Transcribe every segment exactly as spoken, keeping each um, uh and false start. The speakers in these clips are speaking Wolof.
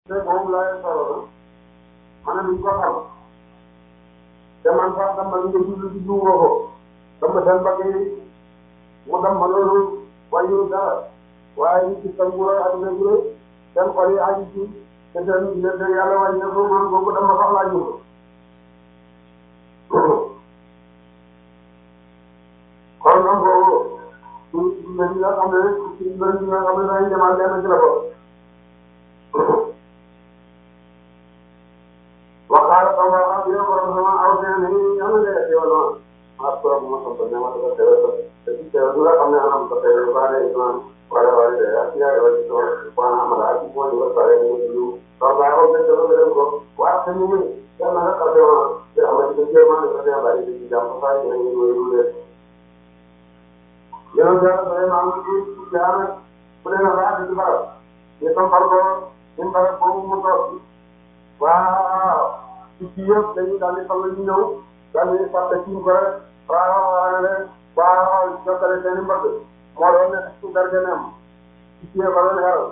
te moom laay solo ma ne duñ ko xam te man sax dama ñu ngi jublu ci jiw ko dama seen mbokk yi mu dem ba loolu wàññiwul dara waaye ñu ci seen nguur ak seen nguur seen xol yi aju ci te seen te yàlla wàññeeku man boobu dama sax laa jublu kon nag boobu suñ mbir yi nga xam ne suñ mbir yi nga xam ne dañuy demaat lenn ci la ko. waxaale ko nga xam ne borom sama aw seen yi ñoo ngi lay teewal ma ak borom ma sant ne ma dafa teewal te ci teewal nga xam ne anam ko teewal ba ne imam wala wala de ak yaay wala ci wala amala ak mo ñu ba pare ñu ñu ba ba ko te do dem ko wa te ñu ñu ya na ka te wa te amati ci ma ne te ba di ci jam fa ñu ñu ñu de yow da ba ma am ci jaara bu ne na ba di ba ñu tam far ko ñu ba ko mu to waaw ci ci yëpp dañuy daal di xam ne ñu ñëw daal di fàtte ci ko rek waaw waaw leen waaw jokkale seen i mbokk moo doon nekk ci garganeem ci ci yëpp a doon xeral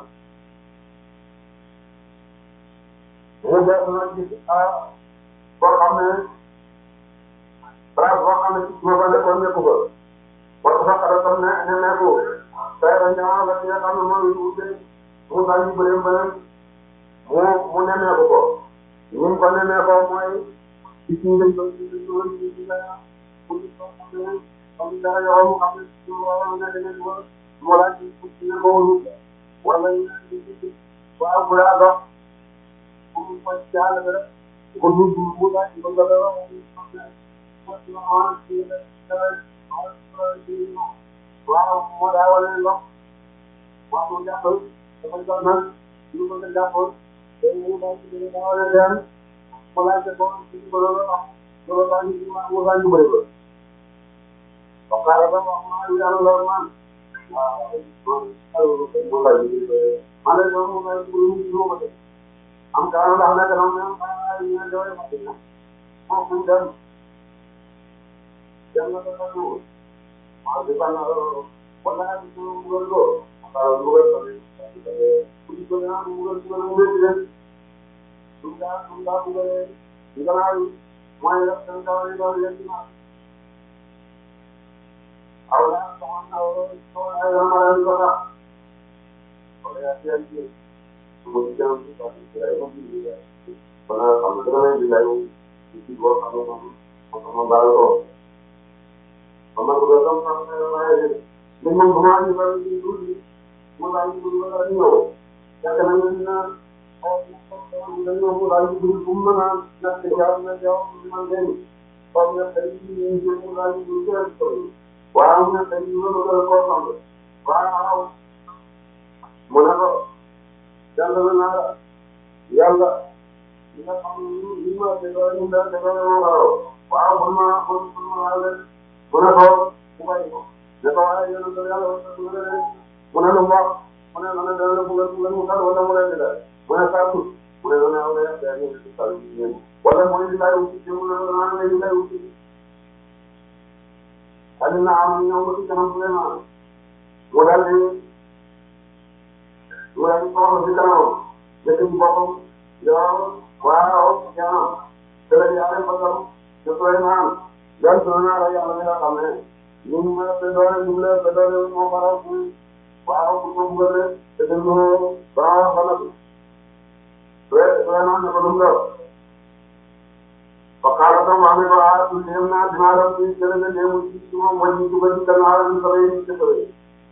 mu def na gis ah koo xam ne place boo xam ne ci ma fa nekkoon nekku ko war ko fàqale tam ne ne nekku tey dañ ñëwaat la ci nga xam ne mooy wute mu daal ñu bëree bëri mu mu nemmeeku ko ñu ngi ko nemmeekoo mooy ci ci lañ doon ci lañ doon ci ci la pour ñu ko xam ne comme dara yoo mu xam ne ci wàllu nekk nañ ko mu laaj ci ci nga ko wóorul wala ñu waaw bu laa dox pour mu fay jaal ba rek ko ñu mu laaj ko nga dara waaw moo daa wala ndox waaw mu jàppal dafa doon nag ñu ko jàppal léegi daal di leen daal di leen mu laajte ko ci ko loolu wax loolu daal di mu daal di bëri ba. ba pare ba wax maa ngi daal loolu man waaw man mu laaj di bëri man de loolu moom laaj bëri mu ko def am daal ndax nekk na même ay ñu doole ma dina moom fu mu dem dem na ko fa ñëw waaw di ban wala ñu mu gën ko waaw mu gën ko di ko ñaan mu gën ko mu gën leen du daa du daa mu gën di gannaaw yi mooy def seen kaw yi doon leen ci naan aw la soxna aw ay ramadan ko tax wala yaa ci ay ci mu ci jëm ci ko ci ay mo ci wala xam nga dama di lay ci bo xam nga mo mo baal ko ama ko do tam xam nga may ni mo bu ma ni ba ni du mo la ni du la ni ñëw yaakaar naa ne naa dañoo ko daal di dugg bu mu mën a natt jaww na jaww man leen comme ne tey jii ñu ngi daal di dugg seen tool waaw ne tey jii loolu la ko xam waaw mu ne ko jàll na naa yàlla li nga xam ne li ma déggoo ñu daal déggoo na waaw waaw man maa man maa leen mu ne ko mu bàyyi ko ne ko waaye yéen a ngi yàlla mu ne lu mu wax mu ne ma ne dana la bëgg a mu kàddu wala mu leen di daal mu ne saa tuut mu ne dana am ay ay ay ay ay wala mu ne di laay wuti mu ne dana am ay laay wuti xëy na am ñoom ba ci kanam vraiment mu daal di mu daal di soxla si kanamam nekk ci boppam yow waaw kanam te la yàlla fasal te Souleymane yan Souleymane la yàlla mi nga xam ne ñu ngi mën a te doole ñu ngi leen te doole moo faral waaw pour que mu gën te te ñu ba ba nag Souleymane ne ko dum doon ba xaaral tam wax ne ko ah suñu dem naa dinaa dem ci jëlee nga dem ci moom mooy ñu dugal ci gannaaw ñu sabay ñu ci sabay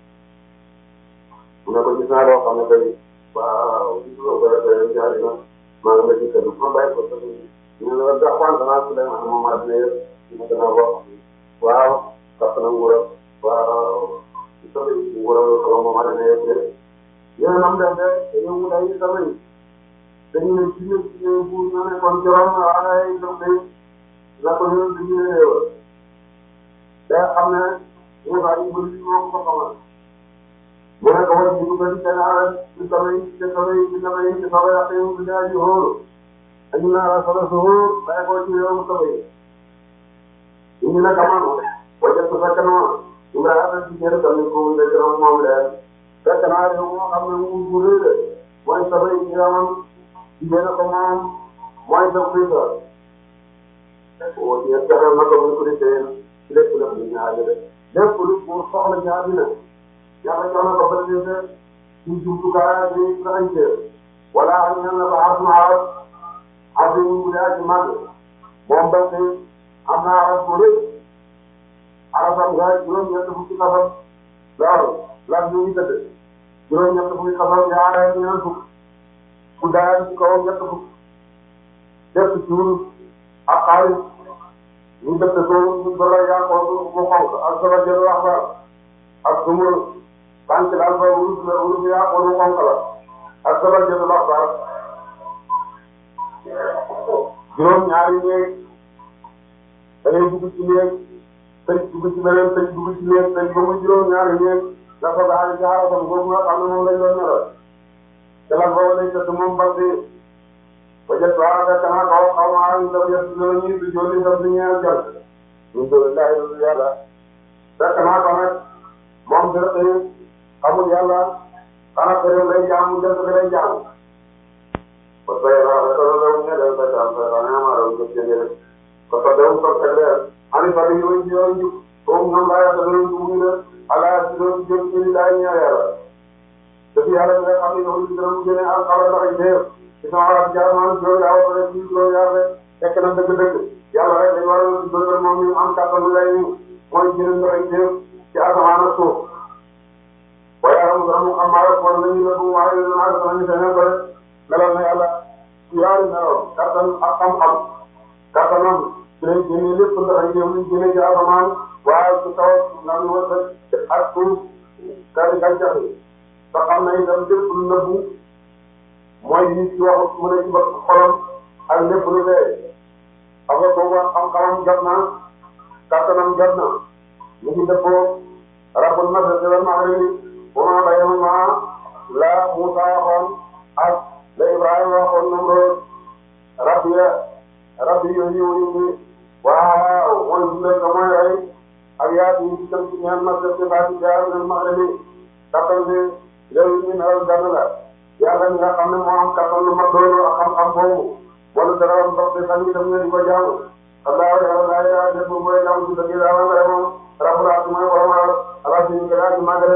mu ne ko gis naa loo xam ne tey waaw gis nga ko rek jaari na maa ngi lay gis ma bàyyi ko sax ñu ne la daxwaan danaa Souleymane moom maa dina yëpp ñu gën a wax waaw tax na nguuram waaw ci sabay nguuram la moom maa dina yëpp yéen a am dem de dañoo mu day sabay dañu ne ci ñëpp ci ñëpp pour ñu nekkoon juróom ay doom la ko ñëw di ñu réew day xam ne ñu bàyyi ñu bëri moo ko xamal mu ne ko war ñu bëri seen alal ci sabay ci sabay ci sabay ci sabay ak yow di daal di hóor dañu naa la solo su hóor bàyyi ko ci yow sabay ñu ne kaman wajat ko fekk na Ibrahima ci jërë tamit ko mu nekk moom leen fekk naa yow moo xam ne mu bu réer mooy sabay ci yaman jigéen a ko moom mooy sa frigo wala jaral na ko muy ko defee ci lépp lépp lu ñaar de lépp lu pour soxla ñaar dina yàlla jox na ko ba léegi ci jumtukaay bi traité wala ñu ne la am na aar aar bi ñu ngi ci màgg moom ba tey am na aar bu rëy arafam nga juróom-ñett fukki xafam loolu lan ñu ngi tëdd juróom-ñett fukki xafam ñaareel ñeent fukk ku daal ci kawam ñett fukk def ci wurus ak xaalis ñu def ko ñu dola yaa ko mu xonk ak solo jël wax ba ak sumur banque daal ba wurus la wurus yaa ko mu xonk la ak solo jël wax ba juróom ñaari néeg da ngay dugg ci néeg tëj dugg ci beneen tëj dugg ci néeg tëj ba mu juróom ñaari néeg dafa daal ci xaaral boobu nga xam ne moom lañ doon ñoroon te lan boobu lañ tëdd moom ba si ba jot waaw fekk naa kaw xaw ma am daf yëpp dina ñuy di jolli daf di ñeel jant ñu doon laaj lu yàlla fekk naa ko nag moom dina xëy xamul yàlla xanaa xëy lay jaamu jant bi lay jaamu ba tey waaw rek loolu la ñu ne leen fekk am fekk am naa doon jëf jëndee rek parce que dem ko fekk leer ani fa yi yoon ci yoon ji foofu ñoom laa yàlla dana dugg ne ala ci doon jëm ci laay ñaan yàlla daf yàlla nga xam ne yow ci dana mu génne ak xaw a ndax teew ci sama wàllu jaarmaan juróom yaa war a ci juróom yaa rek fekk na dëgg-dëgg yàlla rek dañu war a bëgg moom ñu am kàttan lay mooy jëriñ ndox yi teew ci asamaan ak suuf waaye yàlla mu dana mu xam maa rek war nañu la bu waaye naa dana ñu seen ko rek melal na yàlla ci yaari meloon kàttan ak xam-xam kàttanam ci lay génne lépp ndox yi teew ñu génne ci asamaan waaye ci kaw naan wërsëg ak suuf kari gàncax yi te xam na itam lépp lu nëbbu mooy nit ki waxut mu ne ci bopp xolam ak lépp lu dee xam nga boobu xam-xamam jot na kàttanam jot na ñu ngi dëppoo rabbul mashriqi wal maghribi wa ma baynahuma la Musa waxoon ak la Ibrahima waxoon Namrud rabbi rabbi yooyu yooyu waaw mooy dundal nga mooy rey ak yaa yi ci tam ci ñaan mashriqi ba ci jaar wal maghribi kàttan bi léegi ñu melal gànn la yàlla mi nga xam ne moo am kattan lu ma doon ak xam-xam boobu wala dara am ndox te sax itam ñu di ko jaamu allah yàlla laa yaa def bu mooy jaamu ci dëgg yàlla nga moom rabbul alamin mooy borom ala si ñu gën a ci màggale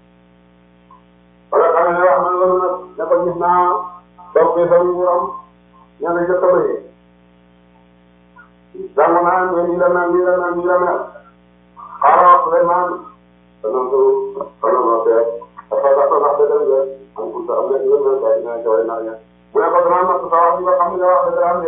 wala xam ne wax na loolu nag ne ko gis naa dox bi sa nguuram ña nga jot a bëri jàng naa ne nii la mel nii la mel nii la mel xaaral Souleymane danañ ko danañ ko seet dafa dafa ndax dëgg la am pour que am na ñu ne quoi dina joxe naa ña mu ne ko danaa natt sa wax bi nga xam ne nga wax dëgg la am de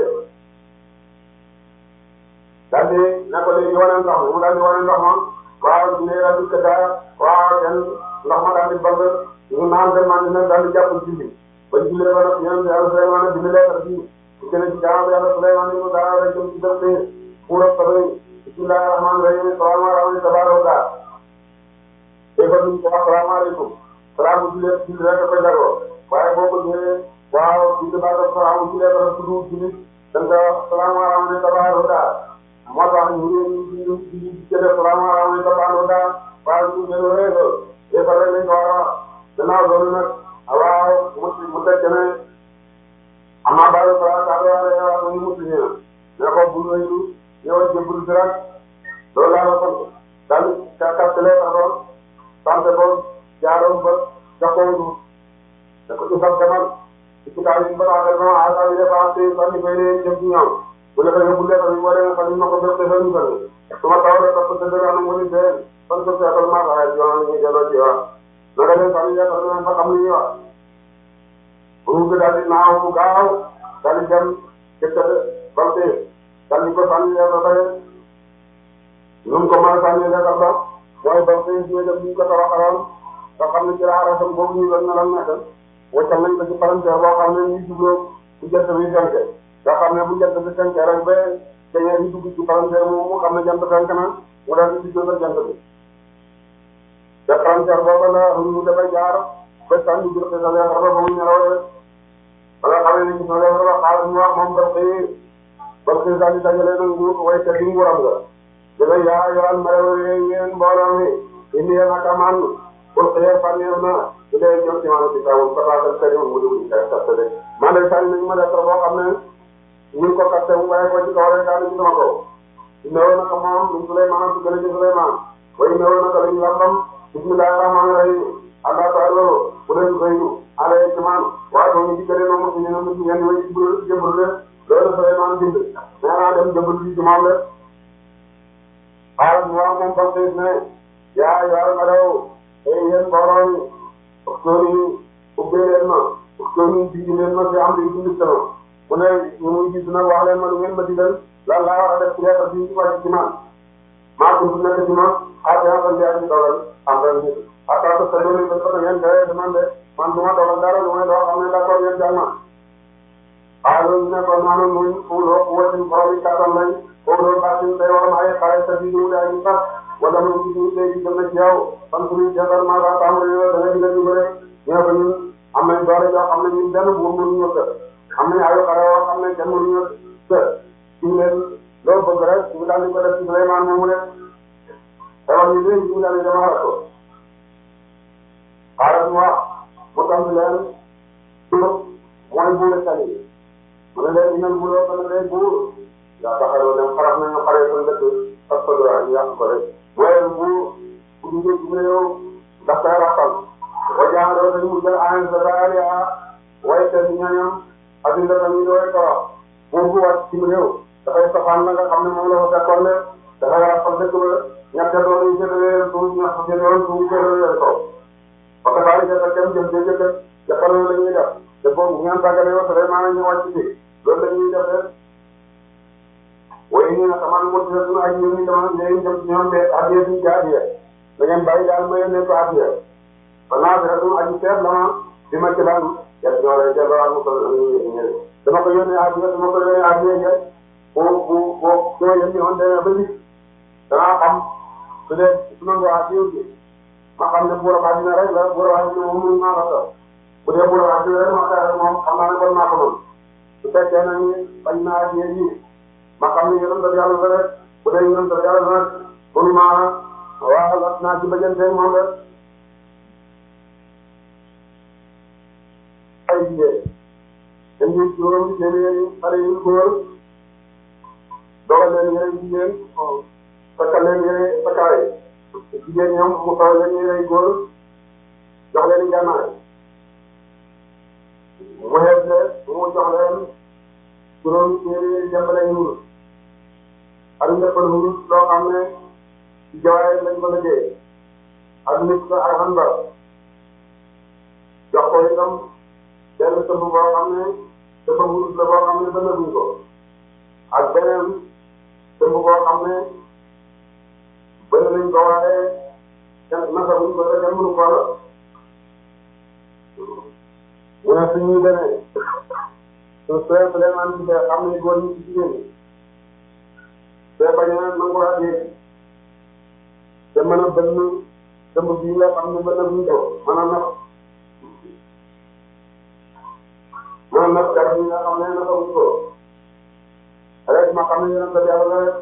daal di ne ko léegi wane ndox mi mu daal di wane ndox ma waaw dina daal di kër waaw kenn ndox ma daal di bëgg ñu naan seen man dina daal di jàpp julli ba jullee ba nag yéen yàlla Souleymane dina leetar fii su keneen ci jaam yàlla Souleymane ni mu daa rek jëm ci def bi pour ak sabay bismillahi rahmaani rahim salaamaaleykum tabaaraka defal ñu ko asalaamaaleykum salaamu jullee julli rek a koy jagoo waaye boo ko jëlee waaw bi nga baax a salaamu jullee ba rek tudd julli da nga koy wax salaamaaleykum tabaaraka moo tax ñu ngi ñu ngi ñu jëlee salaamaaleykum tabaaraka waaye ñu ngi leen di defal rek lañ ko war a wax gannaaw loolu nag waaw mu mu teg ne am naa baalu salaam kàddu yàlla yàlla ko ñu mucc ñu ne ko bu ñu ñëwal jébbalu si rek loolu laa la sant daal ca kàttalee taxoon sant ko jaaroon ba jokkoo da ko ci sax demal ci kitaab yi ba tax na ah yi dafa am tey fan yi koy dee jëm ci ñoom bu la ko yóbbu lettre bi boo demee fan yi ma ko def defal ñu bëri su ma tawee parce que dëgg am na mu ni dee fan ko seetal maa taxay ci yoon ñuy delloo ci yoon naka leen fan yi yaakaar naa fa xam li ñuy wax bu daal di naaw bu gaaw daal di dem jëkk balte daal di ko sànni lettre ba nu mu ko mën a sànni lettre ba mooy balte ñu dem ñu ko tabaxaloon nga xam ne ci la arasam boobu ñu doon melal nekk waccal nañ ko ci palanteer boo xam ne ñu jubloo bu jant bi fenke nga xam ne bu jant bi fenke rek ba dañee ñu dugg ci palanteer moom mu xam ne jant fenk na mu daal di jubloo jant bi te palanteer boobu la ñu dafay jaar ba sànni jël sa lettre ba ba mu ñëw ba nga xam ne ni sa lettre ba xaar ñu wax moom Balxiis Balxiis daal di dajale nag nguur way te di nguuram nga dafay yaa yoral marew yéen mbooloo mi indi yéen ak amaan pour que yéen fan yéen na su dee ñoom ci maanaam ci kawam Fatal Seye mu dugg ci kay capté de man de sànni nañu ma def boo xam ne ñu ngi ko capté mu bàyyi ko ci kaw rek daal di ci sama kaw. ñëwoon na ko moom ñu Souleymane su gën a ci Souleymane waaye ñëwoon na ko lañu lambam bismillahi rahmaani rahim allah taala bu dee Seydou alayhi salaam waaye doo ñu diggante noonu suñu ñoom ñu ngeen di wéy ci jëmbal leen loolu Souleymane bind nee naa dem jëmbal ci jumaam la xaaral mu wax moom ba tey ne yaa yaa nga daw ay yéen borom yi waxtaan yi ubbee leen ma waxtaan yi digg leen ma si am di indi sama mu ne ñu muy gis nag wax leen ma lu ngeen ma digal lan laa war a def ci lettre bi ci wàcc ci man maa ko nekk ci ma xaar yaa ko jaay ci dogal am ren bi après que sa doole ba ko ngeen koy demandé man du ma dogal dara lu may doo xam ne d'accord ngeen jàng ma waaye loolu ne ko maanaam muy fuuloo wàcc borom yi kàttan lañ boobu loolu baax nañ tey war na ay xaray sa biir mu daay ñu sax wala mu ngi ci tey jëm na ci yow fan suñuy jeexal maa kaa tàmbali yow da nga digal ñu bëre ñoo ko ñun am nañ doole yoo xam ne ñun benn buur mënuñu kër am nañ ay xare yoo xam ne kenn mënuñu kër ñu leen loolu bëgg rek ñu daal di ko def ci Souleymane moomu rek xewal ñu leen ñu daal di dem xarat ko xaaral mu wax mu tam leen dugub mooy buur tali mu ne leen ñu buuroo ko ne day buur daa taxawoo dem xarat nañu xaree sa dëkk parce que ñu yàq ko rek mooy bu bu duggee ci réew daf koy rafal ba jaaxaloo dañu mu jël en général yaa waaye seen ñooñam ak ñu dafa ñu doy torox buur bu wàcc ci réew dafay safaan la nga xam ne moom la ko fekkoon ne dafay rafal dëkk ba ñette doon yu jëlee suuf ñax jëloon suuf jëlee kaw parce que daal di jël kenn jëm jëm jëm jàppale la ñuy def te boobu ngeen tàggalee ba vraiment ñu wàcc ci loolu la ñuy def rek waaye ñu ne xamal mo ci ñu ay ñu ñu dama ñay jëm ci ñoom de adiya ci jaadiya da ngeen bàyyi daal ma yónnee ko adiya xanaa bi rek aji seet la ma di ma ci daan yàlla ñoo lay delloo ak ko dama ko yónnee adiya dama ko yónnee adiya ja bu bu bu soo yónnee woon demee ba gis danaa xam su dee su nangu adiya ji ma xam ne buura baa dina rek la buura baa dina moom mënu maa la ko bu dee buura baa dina rek ma xeex moom xam naa ne kon naa ko doon su fekkee na ni bañ naa adiya ji ma xam ne yonent bi yàlla rek bu dee yonent bi yàlla rek mënu maa waaw naa ci bëjanteeg moom rek ay jigéen indi juróomi téeméeri xale yu góor dogal leen yére jigéen takkal leen yére takkaay jigéen ñoom mu taw leen yére góor jox leen gànnaay mu xeeb leen mu jox leen juróomi téeméeri jàmbale yu ak ndëppal wurus loo xam ne ci jawaay lañ ko liggéey ak nit ko ak xanbar jox ko itam benn tëmb boo xam ne dafa wurus la boo xam ne bënnaguñ ko ak beneen tëmb boo xam ne bënn nañ ko waaye kenn nasaguñ ko te kenn mënu ko la mu ne suñuy demee su soo Souleymane ci xam ne góor ñi ci jigéen ñi te bañ a nangu laa dégg te mën a bënn dëmb bii nga xam ne mën na buñ ko mën a napp mën a napp garab yi nga xam ne naka buñ ko rek ma xam ne yéen a ko yàlla rek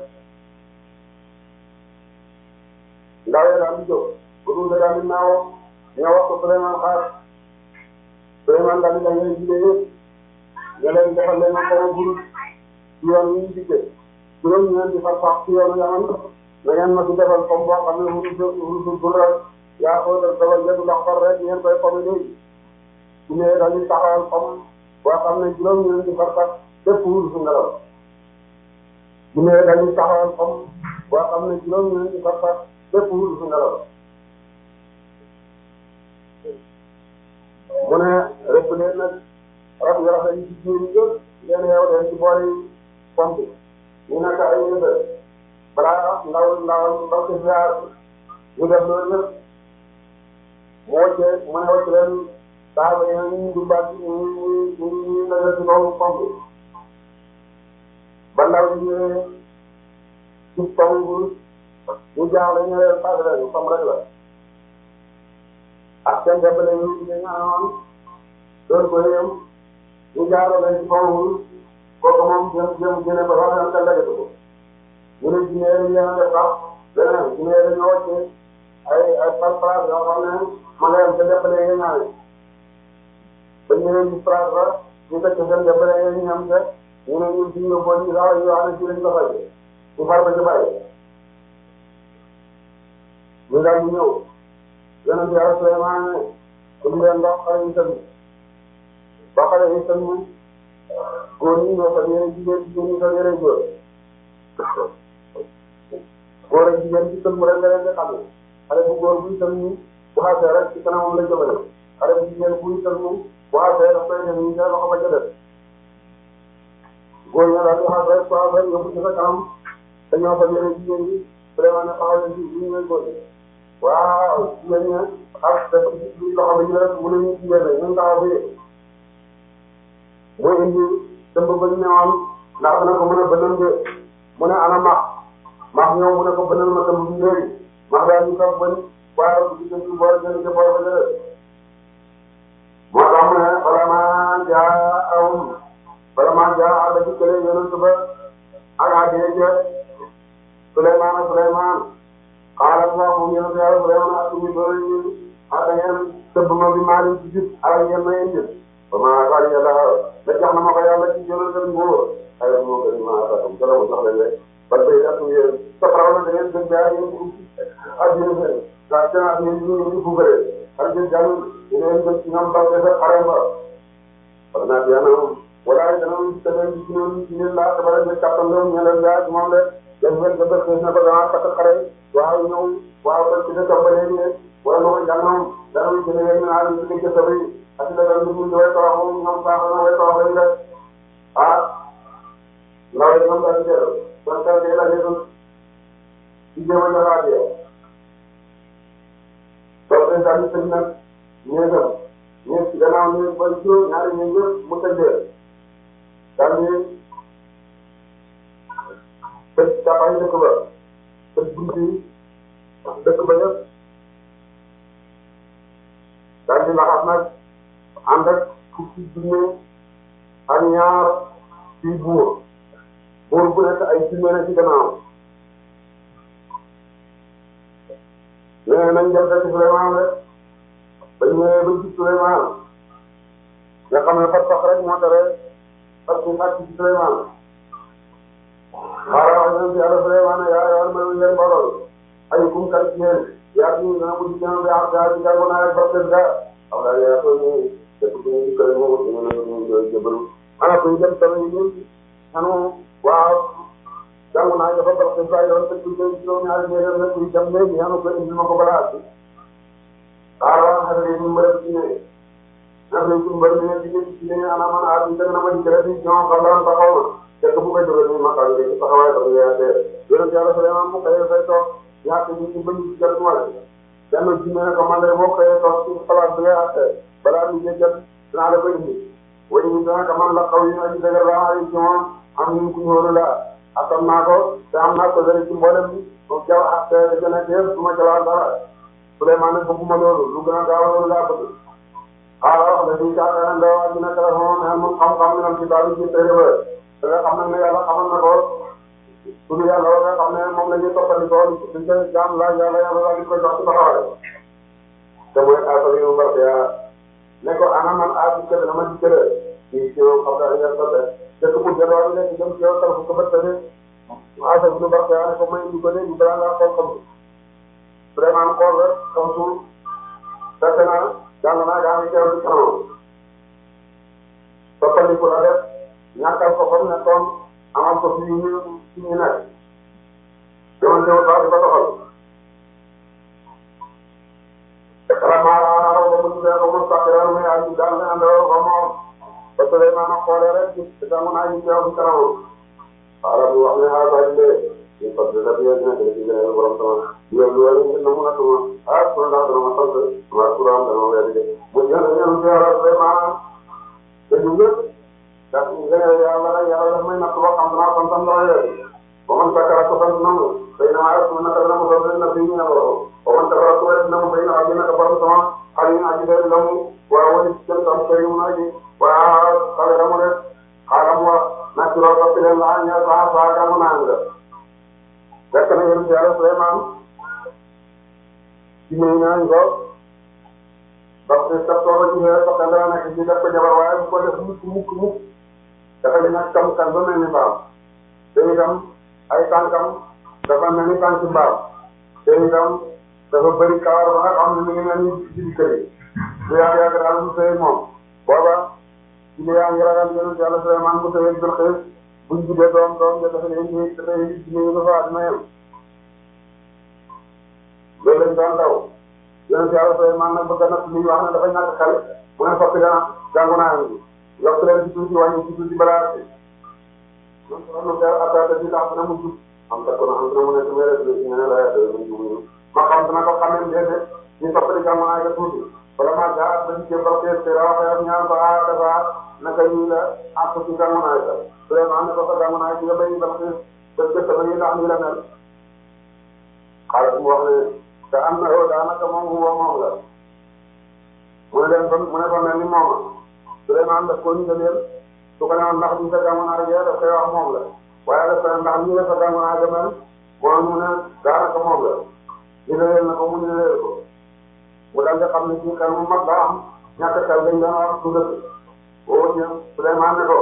ndaw ya daal di jóg bu dul daal di naaw ñoo wax ko Souleymane xaar Souleymane daal di dañuy jigéen yëpp nga leen defal leen ko buru ci yoon yi ñu dikkee juróom ñeent di far sax ci yoonu yaman na ngeen ma ci defal comme boo xam ne wuru dur rek yaa ko def defal jënd ndox far rek ngeen koy comme léegi su ñëwee dañuy taxawal comme boo xam ne juróom ñeent di far sax lépp wuru su ngelaw su ñëwee dañuy taxawal comme boo xam ne juróom ñeent di far sax lépp wuru su ngelaw mu ne rek leen nag rab yu rafet yi ci jiw yi yëpp leen yeew leen ci boori pompe ñu nekk ay yëngal balaa ndaw ndaw ndaw ci ziar ñu def loolu yëpp mu wàccee mu ne wàcc leen saaba yi ñu ngi baat ñu ñu ñu ñu ñu ci kaw pompe ba ndaw yi ñëwee ci kaw ñu jaaxle ñu leen paase leen comme rek la ak seen jàppale ñu ñu ñaanoon doon ko yëm ñu jaaroo leen ci kaw kooku moom jëm jëm jëlee ba wax dëgg yàlla ko ñu ne jiw yi yéen a def sax leneen jiw yi dañoo wàcce ay ay par place yoo xam ne ma nga yem ca déppalee nga ñaane ba ñëwee ñu phrase ba ñu teg ko seen déppalee nga ñu am ca ñu ne ñun suñu yóbboon ñu daaw ñu wax ne ci lañ ko fajee ñu far ba ca bàyyi ñu daal di ñëw yonent Yàlla Suleymaan ne pour leen ndox xale yi tamit ba xale yi tamit góor ñi ñoo ko yore jigéen jigéen ñi ko yore góor góor ak jigéen ci tënk rek nga leen di xam ne xale bu góor buy tënk bu xasee rek ci kanamam la jëmale xale bu jigéen buy tënk bu xasee daf koy def ñu ca loxo ba ca def góor ña daal di xas rek quoi rek yóbbu ci sa kanam te ñoo ko yore jigéen ñi vraiment ne taxaw leen ci ñu ñooy góor ñi waaw jigéen ñi ak def loxo bi ñu rek mu ne ñu jigéen la ñu taxaw bi mooy indi dëmb ba ñu newoon ndax dana ko mën a bënal de mu ne ana max max ñëw mu ne ko bënal ma dëmb bi léegi max daal ñu ko bañ waaye bu ci jëm boole jënd ca boole ba jëlee moo tax mu ne bala maa jaa awum bala maa jaa àll ci kële yonent ba ak àddee ja Suleymaan Suleymaan xaaral ma moom yonent Yàlla Suleymaan ak ñu bëri ñu ah da ngeen tëbb ma bi maa leen ci gis ak ngeen may indi ba maa xaar yàlla la jox na ma ko yàlla ci jëloon seen nguur aywa moo gën maa attaqué jëloon ma jox leen rek ba tey ak yéen soxla na da ngeen gën gaa yéen ak yéen seen saa seen ak yéen ñu ngi fukkale ak yéen jàng yéen gën ci ñoom taw defar xarem ba wala naa fi anam wala ay dana mu tëddee ci ñoom ci ñun laa tabara ñu kàttan loolu ñu leen gaa ci moom de def ngeen ko def na ko dama takk xare waaw ñëw waaw ba ci dëkk ba léegi ne wala ma ko jàng moom dana mu jëlee yéen naa ñu ci dëkk bi ak ci dëkk bi ñu way torox moom ñoom baax na way torox lañ def ah ndaw yi ñoom daal di jël kon kay day daje doon ci jéem a joxaatee donc dañ daal di tëj nag ñeegam ñeeg ci gannaaw ñeeg ba juróom ñaari ñeeg yëpp mu tëjee daal di tëj cappaay dëkk ba tëj bunt yi dëkk ba yëpp daal di laxas nag ànd ak fukki junne ak ñaar ci buur buur bu nekk ay junne na ci gannaaw nee nañ dem fekk Suleymaan rek ba ñëwee ba gis Suleymaan nga xam ne far sax rek moo tere parce que xàcc ci Suleymaan xaaral wax dëgg yàlla Suleymaan ne yaa yaa mel ngeen booloo ay kum kàr ci yéen yaa ngi dana mujj gën a yaa yaa ci jàngoon naa rek ba tey gaa xam nga yaa ko ñu dëkk bi ñu kër moom ñu ne ñu jëbalu ana ko dem sama yi ñëw anu waaw jàngu naa dafa ba tey saa yoon tëj ci juróom ñaari ñeent rek ñu dem léegi anu ko indi ma ko balaa ci xaaral wax dëgg ñu mbërëb ci ne ndax ñu ci mbërëb ne ci ci ne ana man a ñu na ma di kër ci ñoo xam daan taxaw na dëkk bu ko jógee ñu makal ci taxawaay ba ñu yaate yéen ci yàlla Suleymaan mu xëyee fay toog yaate ñu ci bañ ci jël wala benn ci ne ko man de boo xëyee toog ci place bi ngay àtte balaa ñu jël dinaa la ko indi wala ñu dana ko man la xaw yi aji dëgër la ay ci moom am ñu ku ñëw la atam naa ko te am naa ko dara ci mboolem bi moom jaw ak te da gën a teer du ma jalaal dara Suleymaan ne bëgguma loolu lu gën a gaaw loolu laa bëgg xaaral wax la di caatana ndaw ak dina kala moom ne moom xam-xam ne am ci daal ci téere ba da nga xam ne yàlla xamal na ko suñu yàlla war nga xam ne moom la ñuy toppandi ko duñ koy jaam laaj yàlla yàlla daal di koy jox ci taxawaay te mooy affaire yu mbar ya ne ko ana man aar ci kër dama ci kër ci ci yow xam nga nga sotte dëkk bu jël wala nekk jëm ci yow tal ko ba tëddee affaire yu mbar ya ne ko may indi ko léegi balaa ngaa xool xam vraiment xool rek comme suul fekk na jàng naa yaa ngi teew ci kanam toppandi ko la def ñàkkal ko comme ne comme amal ko fi ñu fi ñu nekk demoon teewul baax di ko doxal vraiment ba mu tuddee ko mu sàkkiral mais ay ñu daal ne àndoo ko moom ba Suleymaan xoolee rek ci jàng naa ñu teew ci kanam xaaral bu wax ne ah saa yu bëre ñu fas yéene def yéen nekk ci gën borom sama yow lu wér ñu nangu na tuma ah pour ndax dana ma sant ma turam dana ma wér de mu ñëw ñëw ci yàlla vraiment te ñu ñëpp ndax ñu gën a yàlla rek yàlla daf may natt boo xam naa sant am dama yéen ba man sakara ko sant nangu xëy na maa rek su naka dana ma sant na fii ñu ne ko ba man sakara ko rek dina ma fay na aji naka borom sama xale yi aji dee lamu waa wali jëm tam sëriñ mu aji waa xale dama rek xaaral mu wax na ci loolu ko leen laa ñëw saa saa gàmmu naa nga fekk na yéen ci yàlla Suleymaan ci ñëw ñaan ko parce que sa tool ci ñëwee parce que dana nekk ci def ko jabar waaye bu ko def mukk mukk mukk dafa di nag tam kan ba mel ni mbaam te itam ay tànkam dafa mel ni tànk mbaam te itam dafa bëri kawar ba nga xam ne mi ngi mel ni ci kër yi lu yàgg yàgg daal bu sëy moom booba ci li yaa ngi ragal yonent Yàlla Suleymaan bu sëy Bilqiis buñ juddee doom doom ja dafa ne ci dafay ci ñu dafa àddina yem loolu lañ doon daw yonent Yàlla Suleymaan nag bëgg na li wax ne dafa ñàkk xel mu ne fokk dana jàngu naa ngi yokk leen ci tuuti wàññi ci tuuti balaa ci man soxna Seydou Atta bi tax na mu jub am takku na am na mu ne su ma rek ñu ne la ma xam dina ko xamee déedéet ñu toppali jàngu naa nga tuuti wala maa gaa ba ci jëmbal kees te wax ak ñaan ko ah dafa naka ñu la àpp ci jàngu naa nga Suleymaan ne ko fa jàngu naa ci nga béy ba kees ba kees ba ñu ndax ñu la mel xaalis mu wax ne te am na yow daanaka moom mu woo moom la mu ne leen fa mu ne fa mel ni mooma Suleymaan daf ko ñu gëneel su ko newoon ndax ñu sa jàngu naa rek daf koy wax moom la waaye daf koy ndax ñu la sa jàngu naa gënal moom mu ne daanaka moom la ñu ne leen na ko mu ñu ne ko mu daal di xam ne ci xel mu mag daa am ñàkk xel dañ doon wax su dëkk boo ñëw Suleymaan ne ko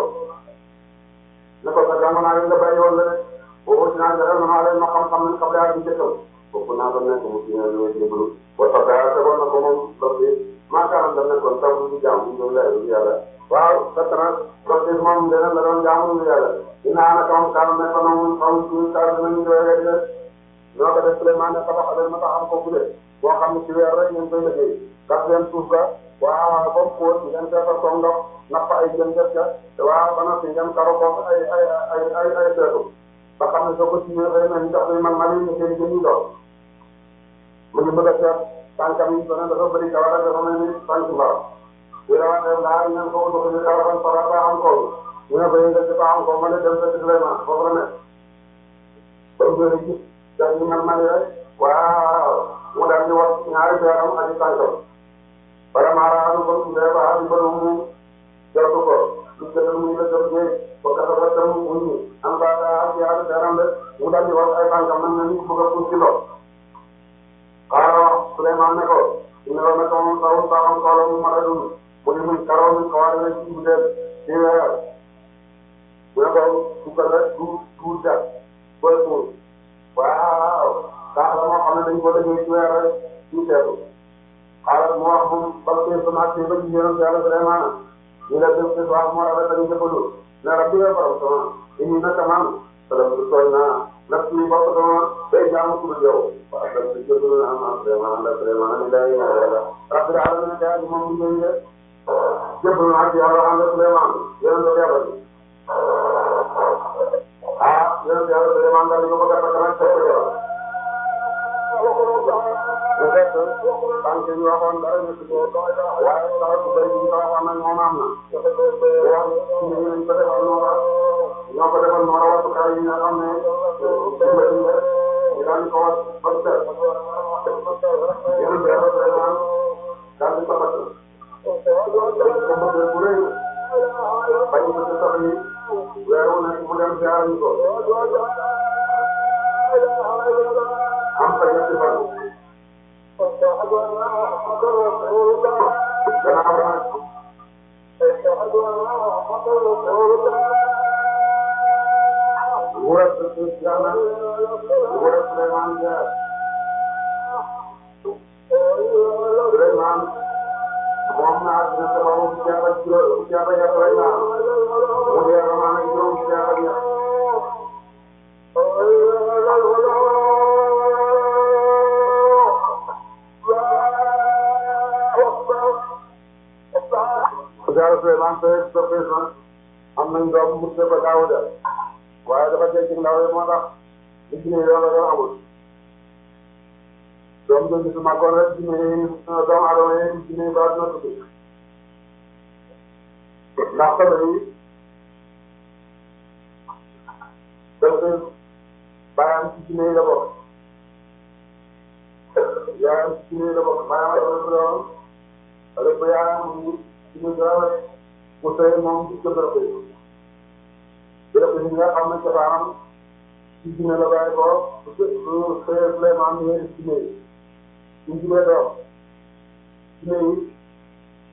ne ko sa jàngu naa rek nga bàyyi woon la de boo ci naan defal na maa leen ma xam-xam nañ xam yaa di jëkkal foofu naa ko nekk mu ci ñëw ñëw jébbalu boo tax daa tegoon na ko moom dox bi maakaaram da nekkoon taw du jaam ñu doon lay du yàlla waaw fekk na dox bi moom dana la doon jaamu du yàlla dina ana kam kaaram ne ko noonu xaw ci kaar dinañu doy rek de ñoo ko def Suleymaan ne tabaxale ma tax am ko bu dee boo xam ne ci weer rek ngeen koy liggéey gas leen suuf ga waaw ba mu xóot ngeen defar ko ndox napp ay jën def ca waaw ba noppi ngeen karo ko ay ay ay ay ay seetu ba xam ne soo ko ci ñëwee na ñu dox ni man man yi seen jën yi dox mu ngi bëgg a seet tànkam yi beneen dafa bëri kawar ak dafa mel ni tànk mbaaw di rawante ndaa ngeen ko dox ñu kawaran para ba am ko ñu ne ko yëngal ci ba am ko ma ne dem sa Suleymaan foofu la nekk ba mu gën a gis daal ñu man man rek waaw mu daal di wax ñaari beeram ak i tànkam bala maa raadu ko ndee ba di bëri mu jot ko lu jël muy la jot ñëw ba kasa ba tam mu ñu am ba daa ñaari beeram de mu daal di wax ay tànkam man na ñu bëgg a tuuti lool xaaral Suleymaan ne ko ñu ne ko moom taw taxam solo mu mën a dund mu di muy karoo mi kawaare na ci bu dee ci weer mu ne ko dugal rek du tuur jat booy tuur waaw sax la moo xam ne dañ ko déggee ci weer rek ñu seetu xaaral mu wax moom ba tey ba naaj ba ci yéen a yàlla Suleymaan ñu ne def ci wax moo rafet dañuy jëfandu ne rabbi nga borom sama indi naka man salam du tooñ naa nag suñu bopp sama day jaamu ku dul yow waaw daf ci jëfandu na am Suleymaan la Suleymaan ni day yàlla rabbi daal dina tey ak moom ñu ngi jëfandu naa ci yàlla xam nga Suleymaan yéen a yàlla ah yéen a yàlla Suleymaan daal di ko bëgg a takk nag teg ko jël bu fekk banque yi waxoon dara ñu tudd waaye sax bu bëri ñu ko waxoon nag moom am na wax ñu ñu ko defal noora ñoo ko defal noora waxtukaay yi nga xam ne dimbali nga ñu daal di ko wax ba mu set yéen a yàlla Suleymaan daal di ko takk dañ ko bëgg bu rëy bañ ko ci sax yi weer wu nekk mu dem ziar ñu ko am fa ñetti fan gannaaw nag wuurat yàlla wuurat Suleymaan jaar Suleymaan moom naa dina sa bopp ci jaaba ci jaaba yàpp rek naa mu dee ramaan ak juróom ci jaaba yàpp Yàlla Suleymaan fee soppeeku na am nañ doom mu tuddee ko Daawuda waaye dafa jël ci ndaw yi moo tax li ci ne yoon la yoon amul doom jooju su màggoon rek ci ne doomu aadama yi ci ne ba dina tudd ndax solo yi donc bàyyam ci ci ne la bokk yaayam ci ci ne la bokk bàyyam la bokk wala bu yaayam mu ci ñu gaaw mu sëy moom ci kër yi béréb yi nga xam ne cosaanam ci Guinée la bàyyi ko su sëyee Suleymaan ñu ngi ci Guinée yi ñu jubee doom Guinée yi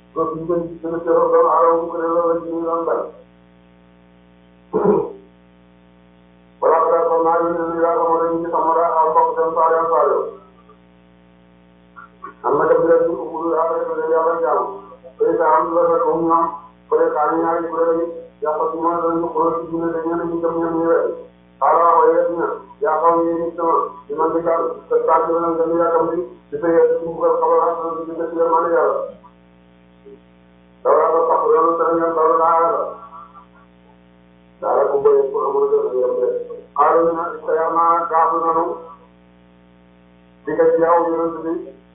donc ñu gën gën a teewoo doomu aadama bu ko defee loolu ci ñu doon dal voilà peut-être xam naa ne ñu daal moom dañuy gis xam nga aw mbokk seen saa yoo saa yoo am na def rek pour pour yàlla rek dañuy yàlla jàmm tey saa am la rek comme ñoom peut être que ñaari kuréel yi yàq ci moom dañu ko ci dina dañu ne ñu dem ñoom ñu wér xaaral ko yéen ña yaa xam ne ni sama di man di gàll te saa ci la ngeen yaakam di di sa yéen ci mbugal xabar ak di di ci yéen man yàlla dara ba tax yoonu te ñoom dara laa la dara ko bëri pour amul dara yéen de xaaral na sa yar naa gaafu nanu di nga ci yow yonent bi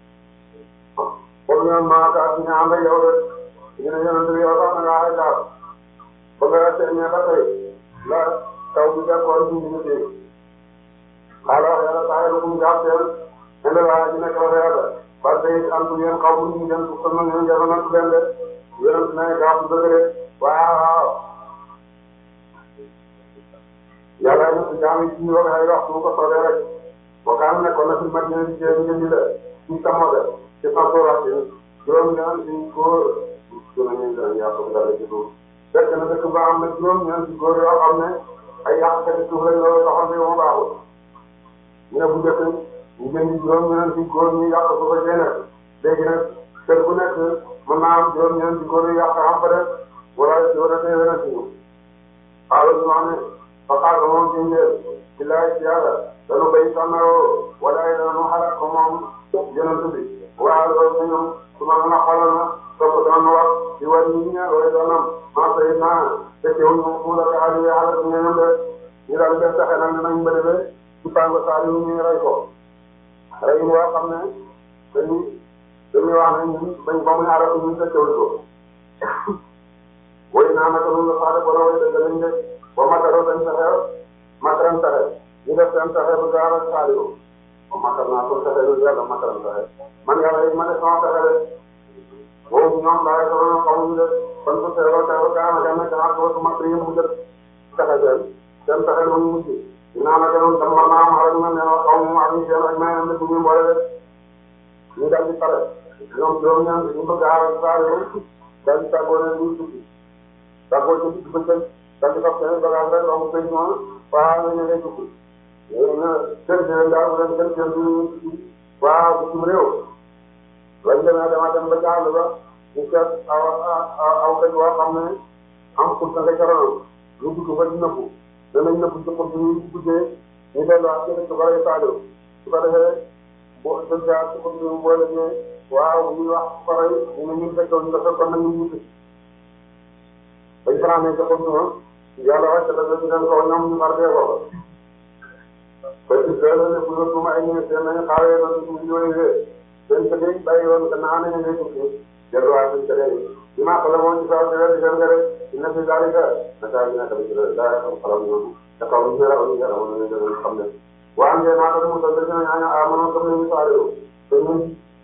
comme ñoom maa kaa ci ñu ànd ak yow rek ñu ne yonent bi yow sax na nga ay gaaf ba nga seetñee ba tey la taw bi d'accord ci ñu dégg xaaral yàlla saa yàlla bu mu gaaf seen indi laa ji nekk la yàlla parce que am tu ngeen xaw bu ñu ngeen su kon ngeen jafe na leen de yonent ne gaaf bu dëgg de waaw yàlla ñu si jaam yi ci ñu ay wax su ko soobee rek bokkaan nekkoon na fi Madina di jéem ngeen di la ci sama de ci santoraat yi juróom ñaan ci góor gën a ñu gën a yàqu dara ci suuf fekk na dëkk ba am na juróom ñaan ci góor yoo xam ne ay yàqkati suuf lañ loolu taxaw fi moom baaxul ñu ne bu njëkk ñu gën di juróom ñaan ci góor ñu yàq su ko jéneen léegi nag kër bu nekk mën naa am juróom ñaan ci góor yu yàq am fa def wala wala tey weneen ci ñu xaaral ñu wax ne fa xaaral moom ci njël ci laay ci yàlla danu bay sànnaroo wala ay danu xalaat ko moom yonent bi waaw loolu si ñoom su ma mën a xoolal na topp daan wax di war ñi ña wala doonam maa say naa fekkewuñ mu la taxaw yi xalaat ñu ñoom de ñu daal def taxe nag dinañ ba defee ci pango saali ñu ñu rey ko rey woo xam ne dañuy dañuy wax ne ñun bañ ba muy arab ñu fekkewuñ ko way naa naka lu nga faade bona way dëgg lañ de ba mataroo dañ taxe mataram taxe ñu def seen taxe bu gaar ak saali ko matal naa ko taxe lu yàlla mataram taxe man yàlla yi ma ne sama taxe de boobu ñoom laay ko doon xamuñu de kon su teeloo teeloo gaa ma dem na gannaaw ko su mat yëpp mu jot taxe seen seen taxe lu ñu mujj dinaa ma gënoon tam man naa am xaral ma ne ma xaw ma ak ñu seen ak may am ne ñu mboole de ñu dal di pare ñoom juróom ñaan ñu bëgg aar ak saali dal di tàggoo ne ñu tukki tàggoo ci digg bëccëg dal di fab seen bagage rek romb pénc ma waa nga ñëwee tukki léegi nag seen seen daal bu leen gën seen du waaw bitim réew lañ demee dama dem ba jàll ba ñu seet aw aw kay boo xam ne am pour nga ca ronam ñu dugg fa di nëbbu danañ nëbbu ci pour ñu guddee ñu delluwaat ci su ko lay sadio su ko defee boo dëggaat ci pour ñu boole ne waaw ñuy wax faray ñu ne ñun fekkoon nga fekkoon nañ ñu wuti bañ fanaanee ca pour ñu yàlla wàcc la ci seen kaw ñoom ñu far dee ko ba ci dëgg la bu doon ma ay ñëwee seen nañu xaawee doon ñu ñëwee seen kër yi bàyyi woon gannaaw nañu ngay tukki delluwaat suñ kër yi bi maa ko la woon ci kaw di seen kër dina fi daal di ka naka bi nekk ci daa xam xalam ñoom te kaw ñu yara ñu yara ñu ñu xam ne waa ngeen naa ko mu dal dina ñaan a mënoon comme ñu saare te ñun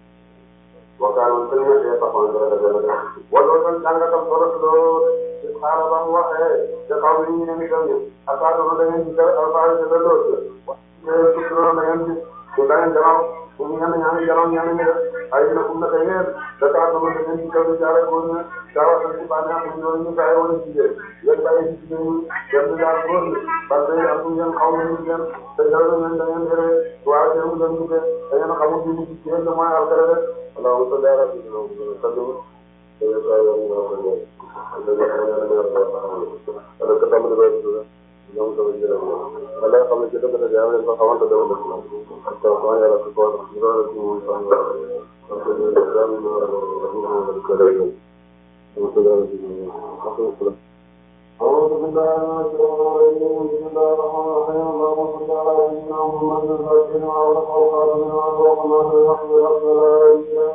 wakkaan ko ñu té taxon dara dara wala tan jangatam solo do xala ba mu waxee te kaw ñu ñu ngi doon ak ak do da ngeen ci dara alfaay de do ñu ci do na ngeen ci ko da ngeen jaraw bu ñu ñaan ñaan jaraw ñaan ni ay na ku na kay ne da ka do da ngeen ci ko jaare ko ne dawa tan ci baana ko ñu ñu tay wala ci jé yeen bay ci ñu yeen da ko ni ba tay ak ñu xaw ñu ngeen te dara ngeen da ngeen dere waa ci mu ngeen ci da ngeen xamu ci ci ci da mooy alkara rek Allah ta dara ci ñu kadu te ya ta yo ñu ko ñu da nga xam ne ala ka tam da ñu ñoom ko ñu wala xam ne ci dëgg la jaawale ko xamante da wala ak ko ko ya ko ko ñu do ci ñu fa ñu ko ñu da ñu ñu ko da ñu ñu ko da ñu ko أعوذ بالله من الشيطان الرجيم بسم الله الرحمن الرحيم اللهم صل على سيدنا محمد الفاتح لما أغلق والخاتم لما سبق ناصر الحق بالحق لا إله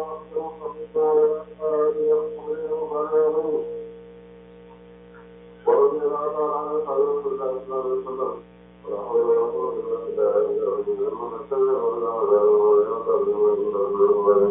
ورضي الله تعالى عن أصحاب رسول الله صلى الله عليه وسلم ولا حول ولا قوة إلا بالله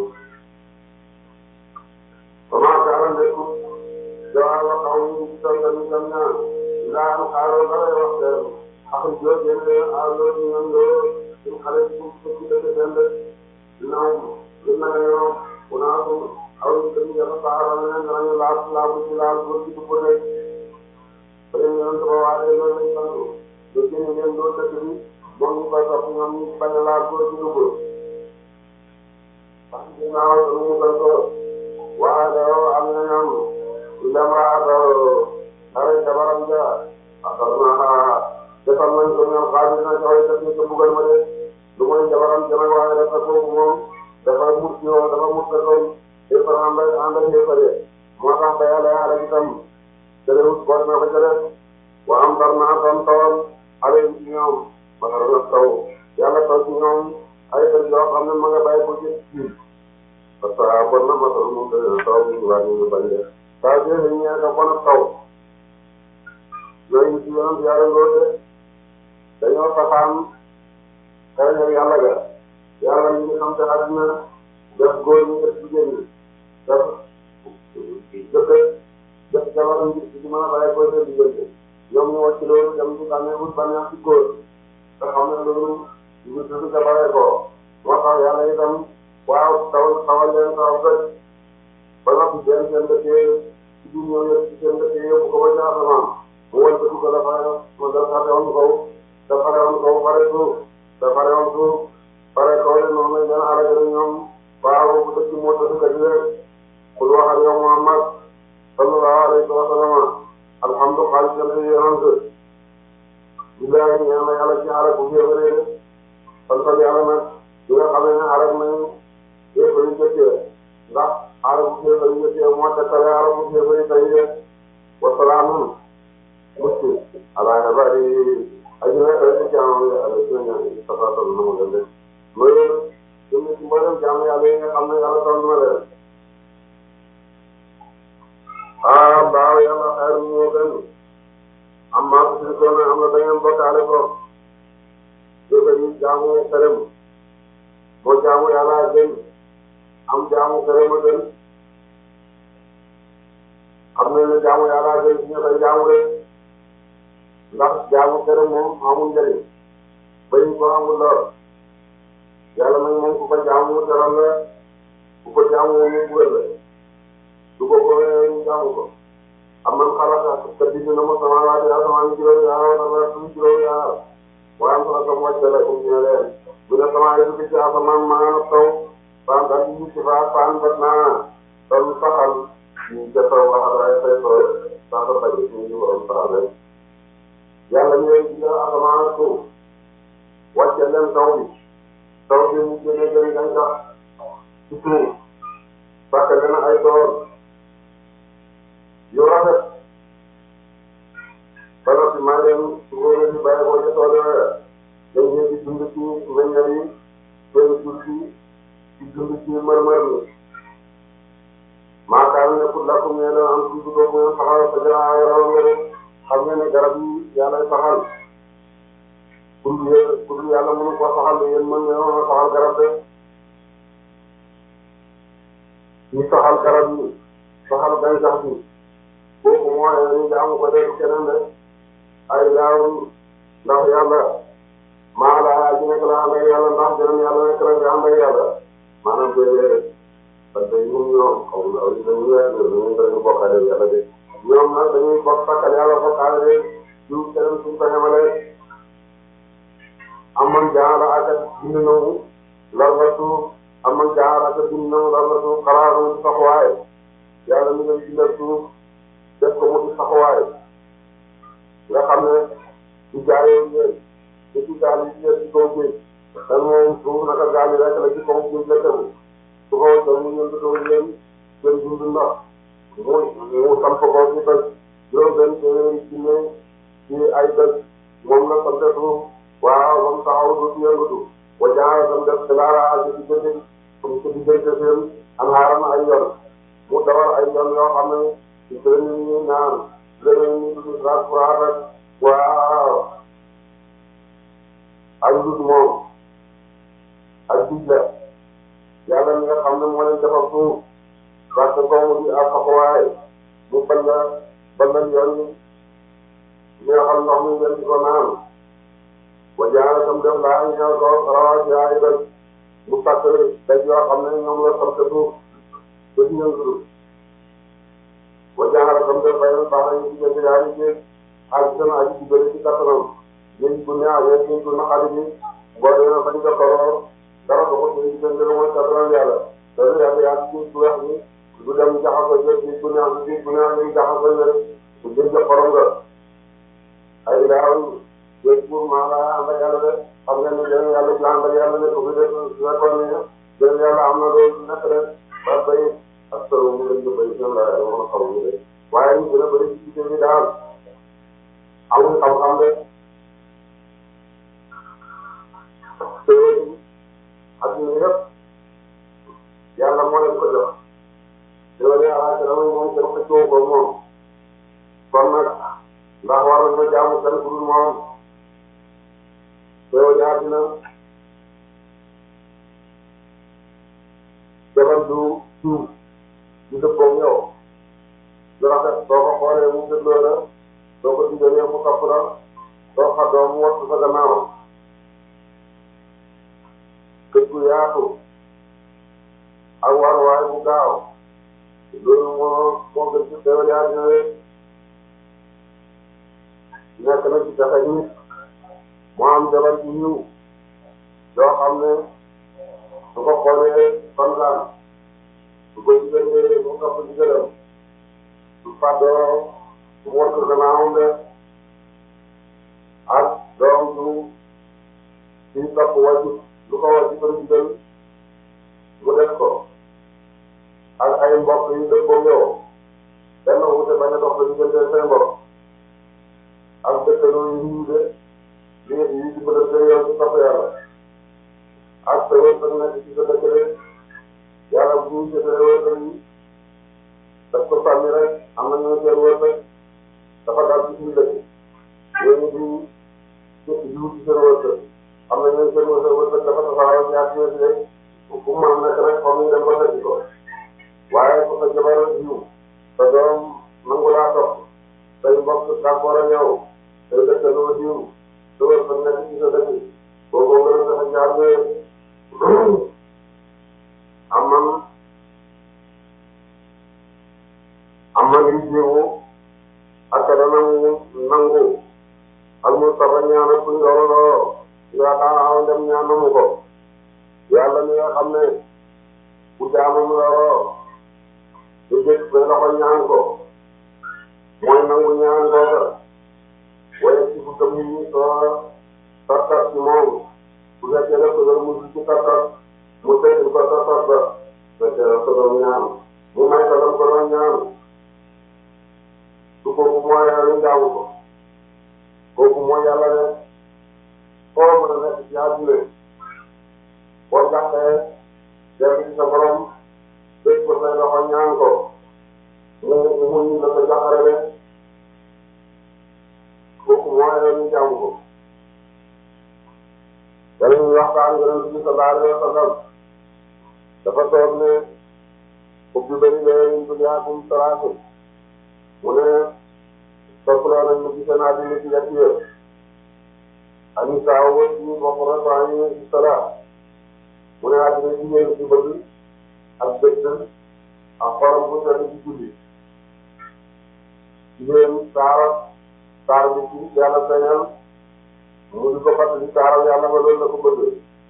وما كان لكم جواب قوم سيدنا جمنا لا نقارن غير وقت أخذ جود جنة أولاد ينظر إن خلقكم سكتة جنة نوم لما يوم وناسم aw ñu dañu yàlla saxaral leen danañu laal laal ci laal góor ci dugg rek ba leen yoon sama waaye loolu lañ sant ñu génne leen loolu dëkk bi moom ñu koy topp ñoom ñu bañ a laal góor ci dugg parce que ginnaaw dañu mu gën ko waaye doo am na ñoom lemaatoo xare jabaram ja akal naa defal nañ ko ñoom xaalis na joxe def ñu ko buggal ma de lu mooy jabaram ja nag waaye dafa kooku moom dafa mut yoo dafa mut ka doon yëppal ànd ak ànd ak yëppale moo tax ba yàlla yàlla itam jëlewut boole na ko jële wa am dar naa tam tawal ale ci ñoom ma dara na taw yàlla taw ci ñoom ay kër yoo xam ne ma nga bàyyi ko ci parce que bon na matal moom dana taw bi ñu wàññi ñu bañ def saa jël ñu ñëw ka bon taw yooyu ci yoon yàlla ngóote dañoo safaan xëy yàlla ga yàlla ñu ngi xam te àdduna def góor ñi def jigéen ñi def dëkk def jabar ngir ci mën a bàyyi ko seen diggante ñoom ñu wàcc loolu dem ci bànnee wut bànneex ci góor te xam ne loolu ñu tudd ca bare ko moo tax yàlla itam waaw taw tawal leen taw rek ba noppi seen seen dëkk ci biir ñëw yëpp ci seen dëkk yëpp ko ba ci asamaan mu wal ko ko dafa mu dafa rewoon kaw dafa rewoon kaw pare suuf dafa rewoon suuf pare kaw de noonu lañ leen arrêté ñoom waaw bu dëkk moo tax ka ci rek kul waxal yow Muhammad sallallahu alayhi wa sallam alhamdu xaalis yàlla yonant billahi ñaan na yàlla ci arab bu féebaree sant yàlla nag di nga xam ne arab nañu féebari jëkkee ndax arab bu féebari jëkkee moo tekkale arab bu féebari tey de wasalaamun mucci ala ibadi aji nekk rek ci jaamam yi ala ci ñaan tafatal na mu leen de loolu jëm ci mboolem jaam yàlla yi nga xam ne yàlla toll na leen ah baaw yàlla xayr moo gën am maa ko si am na da ngeen bokkaale ko jóge yi jaamu xerem moo jaamu yàlla gën am jaamu xerem a gën xam nañ ne jaamu yàlla gën si ñu koy jaamu rek ndax jaamu xerem moom amul njëriñ bañ ko amul lor yàlla nag moom ku ko jaamu teral la ku ko jaamu mu bugal la du ko boobee ñu jaamu ko am man xalaat te bind na ma sama waati asamaan juróom yaar wala suñu juróom yaar waaye am na sama wàcc la comme ñu leen bu ne sama yëngu ci asamaan maa nga taw fan nga ñu ci fa fan bat naa doon saxal ñu jëfoo wax ak ay say tool saa ko bañ ci ñu borom saxal leen yàlla ñu leen ci asamaan ak suuf wàcce leen taw bi taw bi mu génne gën gàncax ci suuf parce que dana ay tool yu rafet ba noppi maa leen su ko di bàyyi ko ca tool yooya dañ leen di dund ci meññal yi seen jur gi di dund ci mër-mër mi maakaar ne pour la comme yéen a am ci dugub bu ngeen saxal sa jara yaraw ngeen xam ngeen ne garab yi yàlla saxal pour pour yàlla mënu koo saxal de yéen mën ngeen a saxal garab de ñu saxal garab yi saxal gàncax bi kooku mooy ñu jaamu ko def keneen de ay yaaw ndax yàlla maa la ji nekk la ànd ak yàlla ndax jërëm yàlla nekk la nga ànd ak yàlla maanaam déedéet parce que ñun ñoom xaw ma aw dañuy weer dañuy dañuy bokkale yàlla de ñoom nag dañuy bokk sakkal yàlla bokkaale de ñu keneen suñ ko xamalee amoon jaara ak bind nañu lar la suuf amoon jaara ak bind nañu lar la suuf xalaat nañu saxuwaay yàlla mi ngi bindal suuf def ko mu di saxuwaay nga xam ne du jaayee ngeen te ci gaal yi ci ci kaw géej dan moom suuf naka gaal yi rek la ci kaw géej la tegu su ko jël mu ñëw dëgg leen seen dund ndox mu mu samp ko ci dëkk juróom benn téeméeri junne ci ay dëkk moom la sant suuf waaw ba mu taxaw du ci yëngatu wa jaay sam def xilaara ak ci diggante comme ci diggante seen am xaaram ay yoon mu dawal ay yoon yoo xam ne ci gën ñu naan gën ñu dund transport rek waaw ak dut moom ak dig la yàlla mi nga xam ne moo leen defal suuf parce que comme di ak faxuwaay mu bañ la bañ la yoon ñi nga xam ndox mi ngeen di ko naan wa jaara sam def laa ñëw ko rawaati ay dëkk mu sàkk daj yoo xam ne ñoom la sant suuf bët yëngatu ba jaaxal comme que bay na baax nañu ci gerte daal di jéeg ak seen aji ci bëri ci kattanam géej gu neex ak géej gu naqari bi boo demee fañ ko tolloo dara ba ko suñu diggante la mooy kattanam yàlla loolu yàlla yaa ngi ciy weex bi du dem jaxasoo géej gu neex géej gu neex ñuy jaxasoo ne su géej ga xorom nga ay daaw géej pour maa ngi ànd ak yàlla de xam ngeen ne jërëm yàlla ci ànd ak yàlla ne ko fi de su nekkoon ne jërëm yàlla am na loolu nekk de ba bay ak solo mu leen di béy seen la yàlla mën a xaw ñu de waaye ñu gën a bëri ci ci bi daal amul xam-xam de te adduna yëpp yàlla moo leen ko jox loolu yàlla te damay moom kenn xëccoo ko moom kon nag ndax war nañu jaamu kenn ku dul moom loolu àddina defal du suuf di dëppoo yow lu rafet soo ko xoolee mu dégloo la soo ko digalee mu topp la soo xaddoo mu wattu sa gannaaw kër gu yaatu ak waruwaay bu gaaw loolu moo moo gën ci teewal yaa dina wee nekk na ci pexe nit moo am jabar ci yiw yoo xam ne su ko xoolee kontaan su ko digalee mu topp digalam su fàddoo mu wattu gannaawam de ak doom du ci topp wàccu lu ko wàccu ko digal mu def ko ak ay mbokk yu dëppoo yow benn wuute bañ a dox ba diggante seen mbokk ak dëkkandoo yu ñu de li yi ci bëgg a yow ci topp yàlla ak sa wërsëg nekk ci sa dëkk de yàlla bu ñu jëfee wërsëg yi daf ko sànni rek am na ñu seen wërsëg dafa dal ci suñu dëkk yéen di jiw ci seen wërsëg am na ñu seen wërsëg wërsëg dafa tasaaroo ci àdduna si rek fu mu mën a nekk rek comme ñu dem ba fekk ko waaye ku sa jabar jiw sa doom nangu laa topp say mbokk d'accord ak yow say dëkkandoo jiw sa wërsëg nekk ci sa dëkk boobu nga doon dafa jaar ne am man am man yi jiwu ak dana nangu ak mu saba ñaana kuñ looloo yaakaar aw dem ñaan namu ko yàlla mi nga xam ne bu jaamam looloo du jëkk ba loxo ñaan ko mooy nangu ñaan googa waaye ci bu gëm yi soo tartar ci moom bu fekkee def ko doon mu ci tartar mu tëj ko tartar ba fekkee def ko doon ñaan mu may ko doon ko doon ñaan su kooku mooy yàlla jaamu ko kooku mooy yàlla ne foo mën a nekk ci àdduna boo jàppee dem ci sa borom dégg ko say loxo ñaan ko mu mu ñu la ko jàppale de kooku mooy yàlla ñu jaamu ko danañ waxtaan yonent bi sallallahu alayhi wa sallam dafa toog ne ubbi bëri leen dunyaakum salaasu mu ne soppaloo nañ mu gisee naa dina ci ñetti yëpp ani saa wër ñu bokk rek waa ñu ci salaat mu ne àddina jigéen ci bëgg ak bëgg ak xorom bu sedd ci guddi jigéen saara saar bi ci yàlla feeñal mu di ko fàttali saaral yàlla ba loolu la ko bëgg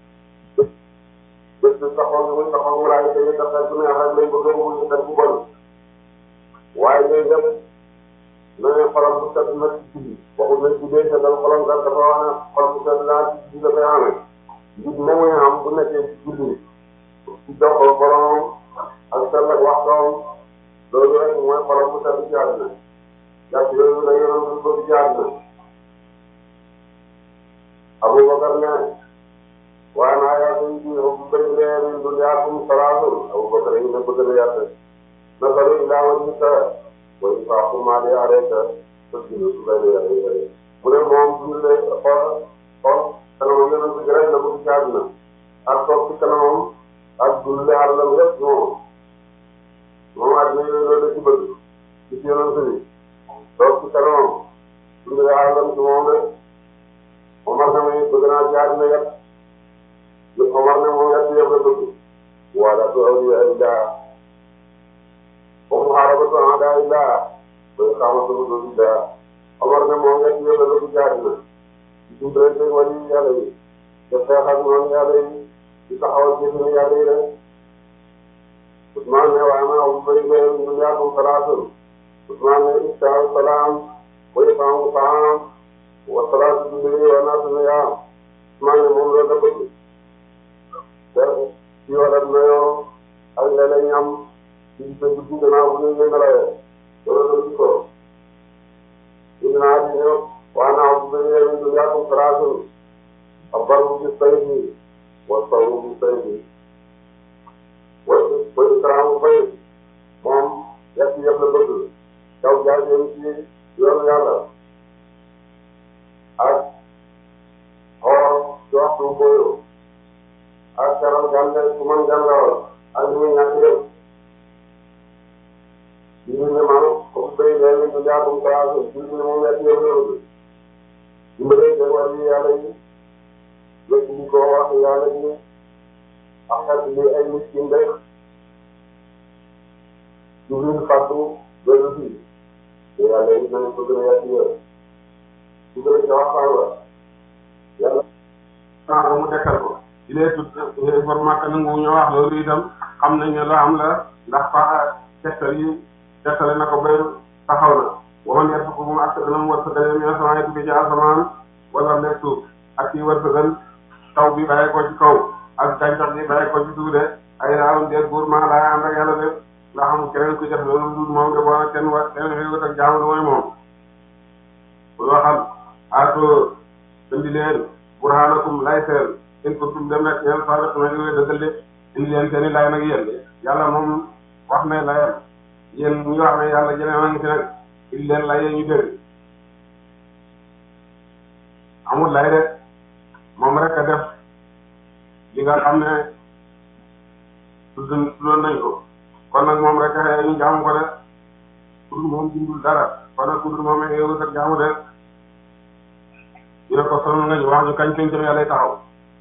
bés bi taxoon muy taxoon mu laay tey dafay bu neex rek lay bëgg mu ñu bu bon waaye yooyu yëpp na ne xolam bu sedd nag ci guddi waxul nañ ci dee seddal xolam kat dafa wax ne xol bu sedd laa ci guddi dafay amee nit na muy am bu nekkee ci guddi ci jox borom ak sell ak waxtoom loolu rek mooy xolam bu sedd ci àddina jàpp yooyu la yoroon bu bëgg ci àddina Abubakar ne waaye naa yaa ngi ji bu bëri lee min dunyaakum salaasun Abubakar yi ne bëgg na yàtte nasalu ilaa wajhika wa infaqu maali alayka tasjudu su lay lay mu ne moom suñu lay xool xool kanamam yonent bi rek la bëgg ci àddina ak toog ci kanamam ak dundle àllam yëpp moom moom àddina yooyu loolu la ci bëgg ci ci yonent bi toog ci kanamam dundle àllam ci moom rek Omar na muy bëgg naa ci àddina yëpp Omar ne moom yëpp yëpp la bëgg wala tu awliya illa foofu xaaral ba sama daa yi laa ba xamante ne du daa Omar ne moom nga ci yële la bu jaar na di dimbalante wàllu yàlla yi te xeex ak noonu yàlla yi di taxawal jëfinu yàlla yi rek Ousmane ne waaye man aw bëri bëri ñu yàggum salaatul Ousmane ne istaa salaam wa ifaamu taam wa salaatu julli wa naatu niyaam Ousmane ne moom loolu la bëgg te ci wala nayoo ak léeg-léeg ñam ci sa guddi gannaaw bu ñu yëngalee loolu la ci ko dinaa di ñëw waa naa aw bëri bëri ñu yàggum salaatul الضرب بالسيف والصوم بالسيف والإكرام بالسيف moom yàq yëpp la bëgg taw jaajëf ci yoonu yàlla ak xool ci waxtu booyu ak caral gànde su man gàndawal ak li muy ñàkk yëpp ñu ne man comme béy léegi ñu jaatum classe bi ñu ne moom yàq yëpp la bëgg dimbalee seen wàllu yàlla yi léegi ñu ko wax yàlla ji ak xet li ay miskin rek ñu ngi fàttu loolu fii te yàlla yi dinañ ko gën a yàq yooyu su gën a ca waxtaan la yàlla ah mu dekkal ko di lee tut for màkk nangu ñu wax loolu itam xam nañ ne la am la ndax fa tegtal yi tegtale na ko bay taxaw na waman yar ko mu ak dana mu war sa dale mi asamaan yi ci asamaan wala nekk suuf ak ci war sa dal taw bi bàyyi ko ci kaw ak gàncax gi bàyyi ko ci suuf de ay raawam deet buur maa laa ànd ak yàlla de ndax amul keneen ku def loolu dul moom de boo kenn wa kenn xëy ak jaamu mooy moom bu waxal aatoo indi leen burhanakum lay seen in kuntum dem rek yéen saa def na ñu dëggal de indi leen seen i lay nag yéen yàlla moom wax na layam yéen ñu wax ne yàlla jëlee ma ngi fi nag indi leen lay ñu dégg amul lay de moom rek a def li nga xam ne tudd tuddoon nañ ko kon nag moom rek a ñu jaamu ko de pour moom dindul dara kon nag pour moom yow sax jaamu de ñu ne ko sonn nga ñu wax ñu kañ pencam yàlla taxaw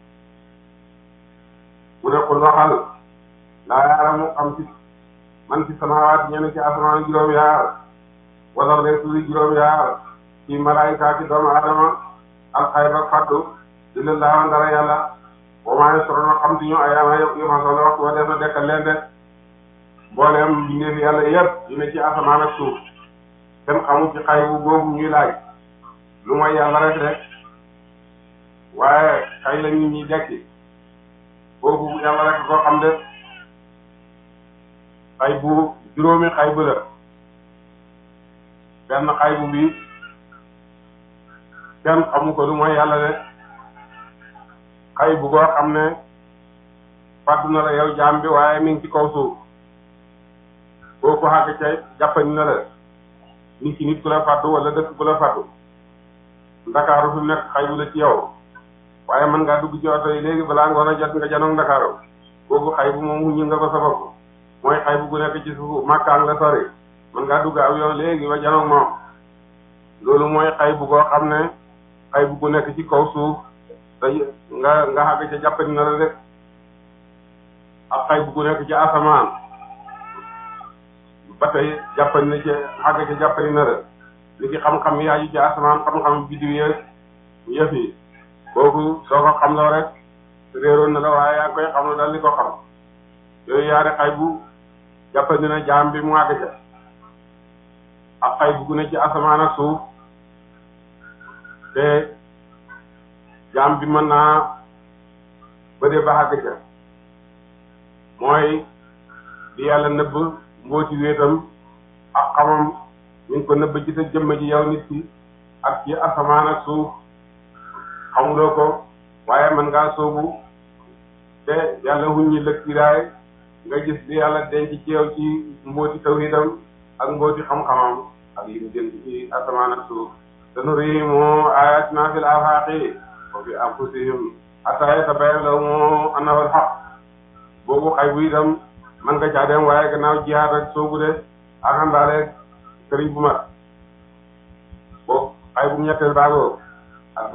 mu ne ko waxal laa yaaramu am ci man ci samaawaat ñenn ci asamaan juróom yaar wala les suufi juróom yaar ci malaayika ci doomu adama al xayba faddu di leen laawan dara yàlla boo maa ngi soroon xam ci ñu ay ama yëpp yu ma soxla waxtu wa def na dekkal leen de mbooleem mbindeef yàlla yëpp yu ne ci asamaan ak suuf kenn xamul ci xay bu boobu ñuy laaj lu mooy yàlla rek de waaye xay la nit ñi dekki boobu yàlla rek koo xam de xay bu juróomi xay bu la benn xay bu bi kenn xamu ko lu mooy yàlla de xay bu koo xam ne fàddu na la yow jaam bi waaye mi ngi ci kaw suuf boo ko xàgg ca jàppani na la nit ki nit ku la fàddu wala dëkk ku la fàddu ndakaaru fi nekk xay bu la ci yow waaye mën ngaa dugg ci oto yi léegi balaa ngoon a jot nga janoog ndakaaru boobu xay bu moom wuññi nga ko sa bopp mooy xay bu gu nekk ci suuf màkkaan la sori mën ngaa dugg aw yoon léegi ba janoog moom loolu mooy xay bu koo xam ne xay bu gu nekk ci kaw suuf te nga nga xàgg ca jàppani na la de ak xay bu gu nekk ci asamaan ba tey jàppani na ci xàgg ca jàppani na la li ki xam-xam yi aju ci asamaan xam-xam biddiw yëf yëf yi kooku soo ko xam loo rek réeroon na la waaye yaa koy xam la dal li ko xam yooyu yaari xay bu jàppandi na jaam bi mu àgg ca ak xay bu gu ne ci asamaan ak suuf te jaam bi mën naa bëre ba àgg ca mooy di yàlla nëbb mbooti wéetam ak xamam ñu ngi ko nëbb ci sa jëmm ji yow nit ki ak ci asamaan ak suuf xamuloo ko waaye mën ngaa soobu te yàlla wuññi lëkkiraay nga gis di yàlla denc ci yow ci mbooti tawhidam ak mbooti xam-xamam ak yi mu denc ci asamaan ak suuf sanurihim ayatina fil afaaqi wa fi anfusihim hatta yatabayyana lahum annahu al-haqq boobu xay bu itam man nga caa dem waaye gannaaw jihaad ak soobu de ak àndaale sëriñ bu mat boobu xay bu ñetteel baagoo